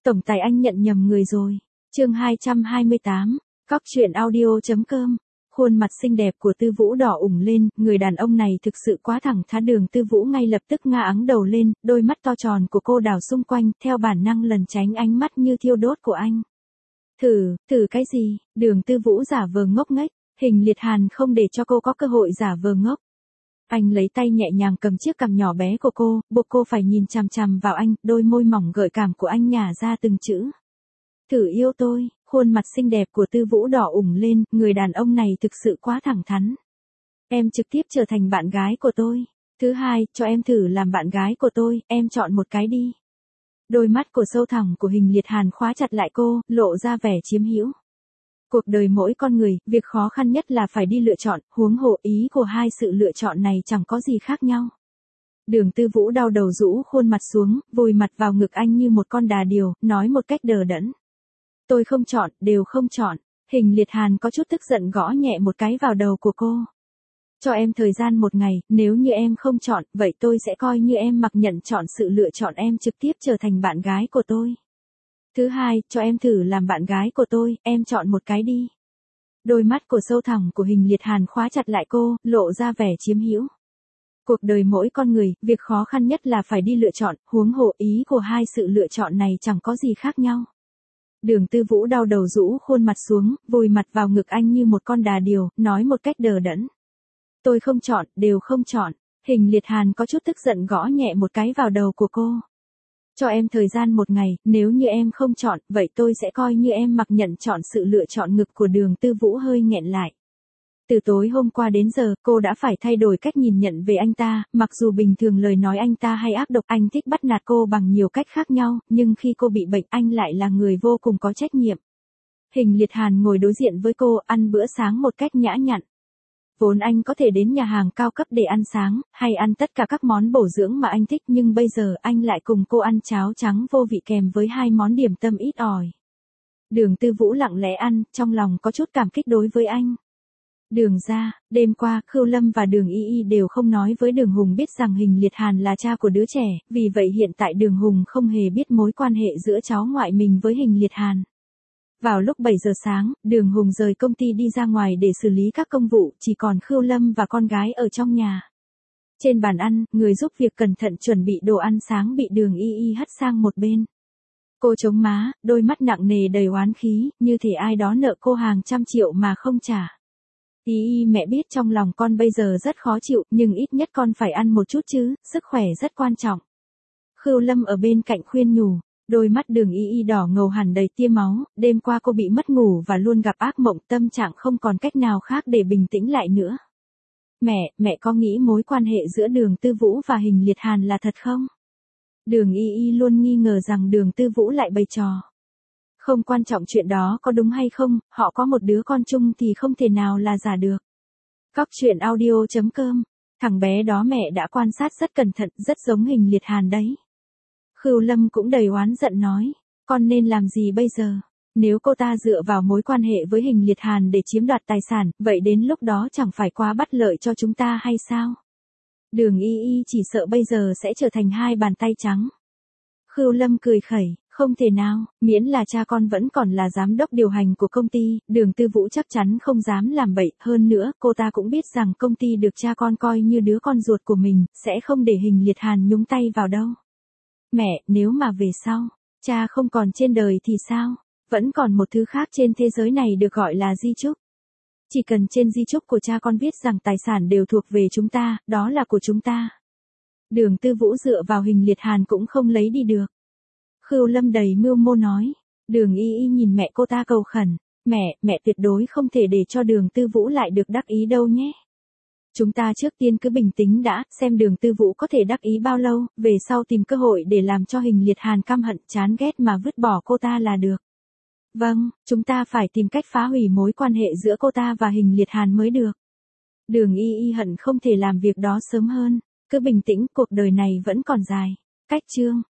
Tổng tài anh nhận nhầm người rồi. Chương 228, Cóc truyện audio.com. Khuôn mặt xinh đẹp của Tư Vũ đỏ ửng lên, người đàn ông này thực sự quá thẳng thắn. Đường Tư Vũ ngay lập tức ngả áng đầu lên, đôi mắt to tròn của cô đảo xung quanh, theo bản năng lần tránh ánh mắt như thiêu đốt của anh. Thử cái gì? Đường Tư Vũ giả vờ ngốc nghếch, Hình Liệt Hàn không để cho cô có cơ hội giả vờ ngốc. Anh lấy tay nhẹ nhàng cầm chiếc cằm nhỏ bé của cô, buộc cô phải nhìn chằm chằm vào anh, đôi môi mỏng gợi cảm của anh nhả ra từng chữ. Thử yêu tôi. Khuôn mặt xinh đẹp của Tư Vũ đỏ ửng lên, người đàn ông này thực sự quá thẳng thắn. Em trực tiếp trở thành bạn gái của tôi. Thứ hai, cho em thử làm bạn gái của tôi, em chọn một cái đi. Đôi mắt của sâu thẳm của Hình Liệt Hàn khóa chặt lại cô, lộ ra vẻ chiếm hữu. Cuộc đời mỗi con người, việc khó khăn nhất là phải đi lựa chọn, huống hồ ý của hai sự lựa chọn này chẳng có gì khác nhau. Đường Tư Vũ đau đầu rũ khuôn mặt xuống, vùi mặt vào ngực anh như một con đà điểu, nói một cách đờ đẫn. Tôi không chọn, đều không chọn. Hình Liệt Hàn có chút tức giận gõ nhẹ một cái vào đầu của cô. Cho em thời gian một ngày, nếu như em không chọn, vậy tôi sẽ coi như em mặc nhận chọn sự lựa chọn em trực tiếp trở thành bạn gái của tôi. Thứ hai, cho em thử làm bạn gái của tôi, em chọn một cái đi. Đôi mắt của sâu thẳm của Hình Liệt Hàn khóa chặt lại cô, lộ ra vẻ chiếm hữu. Cuộc đời mỗi con người, việc khó khăn nhất là phải đi lựa chọn, huống hồ ý của hai sự lựa chọn này chẳng có gì khác nhau. Đường Tư Vũ đau đầu rũ khuôn mặt xuống, vùi mặt vào ngực anh như một con đà điểu, nói một cách đờ đẫn. Tôi không chọn, đều không chọn. Hình Liệt Hàn có chút tức giận gõ nhẹ một cái vào đầu của cô. Cho em thời gian một ngày, nếu như em không chọn, vậy tôi sẽ coi như em mặc nhận chọn sự lựa chọn. Ngực của Đường Tư Vũ hơi nghẹn lại. Từ tối hôm qua đến giờ, cô đã phải thay đổi cách nhìn nhận về anh ta, mặc dù bình thường lời nói anh ta hay ác độc, anh thích bắt nạt cô bằng nhiều cách khác nhau, nhưng khi cô bị bệnh anh lại là người vô cùng có trách nhiệm. Hình Liệt Hàn ngồi đối diện với cô, ăn bữa sáng một cách nhã nhặn. Vốn anh có thể đến nhà hàng cao cấp để ăn sáng, hay ăn tất cả các món bổ dưỡng mà anh thích, nhưng bây giờ anh lại cùng cô ăn cháo trắng vô vị kèm với 2 món điểm tâm ít ỏi. Đường Tư Vũ lặng lẽ ăn, trong lòng có chút cảm kích đối với anh. Đường ra, đêm qua, Khưu Lâm và Đường Y Y đều không nói với Đường Hùng biết rằng Hình Liệt Hàn là cha của đứa trẻ, vì vậy hiện tại Đường Hùng không hề biết mối quan hệ giữa cháu ngoại mình với Hình Liệt Hàn. Vào lúc 7 giờ sáng, Đường Hùng rời công ty đi ra ngoài để xử lý các công vụ, chỉ còn Khưu Lâm và con gái ở trong nhà. Trên bàn ăn, người giúp việc cẩn thận chuẩn bị đồ ăn sáng bị Đường Y Y hất sang một bên. Cô chống má, đôi mắt nặng nề đầy oán khí, như thể ai đó nợ cô hàng trăm triệu mà không trả. Y mẹ biết trong lòng con bây giờ rất khó chịu, nhưng ít nhất con phải ăn một chút chứ, sức khỏe rất quan trọng. Khưu Lâm ở bên cạnh khuyên nhủ, đôi mắt Đường Y đỏ ngầu hẳn đầy tia máu, đêm qua cô bị mất ngủ và luôn gặp ác mộng, tâm trạng không còn cách nào khác để bình tĩnh lại nữa. Mẹ có nghĩ mối quan hệ giữa Đường Tư Vũ và Hình Liệt Hàn là thật không? Đường Y luôn nghi ngờ rằng Đường Tư Vũ lại bày trò. Không quan trọng chuyện đó có đúng hay không, họ có một đứa con chung thì không thể nào là giả được. Cóc truyện audio.com. Thằng bé đó mẹ đã quan sát rất cẩn thận, rất giống Hình Liệt Hàn đấy. Khưu Lâm cũng đầy oán giận nói, con nên làm gì bây giờ? Nếu cô ta dựa vào mối quan hệ với Hình Liệt Hàn để chiếm đoạt tài sản, vậy đến lúc đó chẳng phải quá bất lợi cho chúng ta hay sao? Đường Y chỉ sợ bây giờ sẽ trở thành 2 bàn tay trắng. Khưu Lâm cười khẩy. Không thể nào, miễn là cha con vẫn còn là giám đốc điều hành của công ty, Đường Tư Vũ chắc chắn không dám làm bậy, hơn nữa, cô ta cũng biết rằng công ty được cha con coi như đứa con ruột của mình, sẽ không để Hình Liệt Hàn nhúng tay vào đâu. Mẹ, nếu mà về sau, cha không còn trên đời thì sao? Vẫn còn một thứ khác trên thế giới này được gọi là di chúc. Chỉ cần trên di chúc của cha con viết rằng tài sản đều thuộc về chúng ta, đó là của chúng ta. Đường Tư Vũ dựa vào Hình Liệt Hàn cũng không lấy đi được. Khưu Lâm đầy mưu mô nói. Đường Y nhìn mẹ cô ta cầu khẩn. Mẹ tuyệt đối không thể để cho Đường Tư Vũ lại được đắc ý đâu nhé. Chúng ta trước tiên cứ bình tĩnh đã, xem Đường Tư Vũ có thể đắc ý bao lâu, về sau tìm cơ hội để làm cho Hình Liệt Hàn căm hận chán ghét mà vứt bỏ cô ta là được. Vâng, chúng ta phải tìm cách phá hủy mối quan hệ giữa cô ta và Hình Liệt Hàn mới được. Đường Y hận không thể làm việc đó sớm hơn. Cứ bình tĩnh, cuộc đời này vẫn còn dài. Cách chương.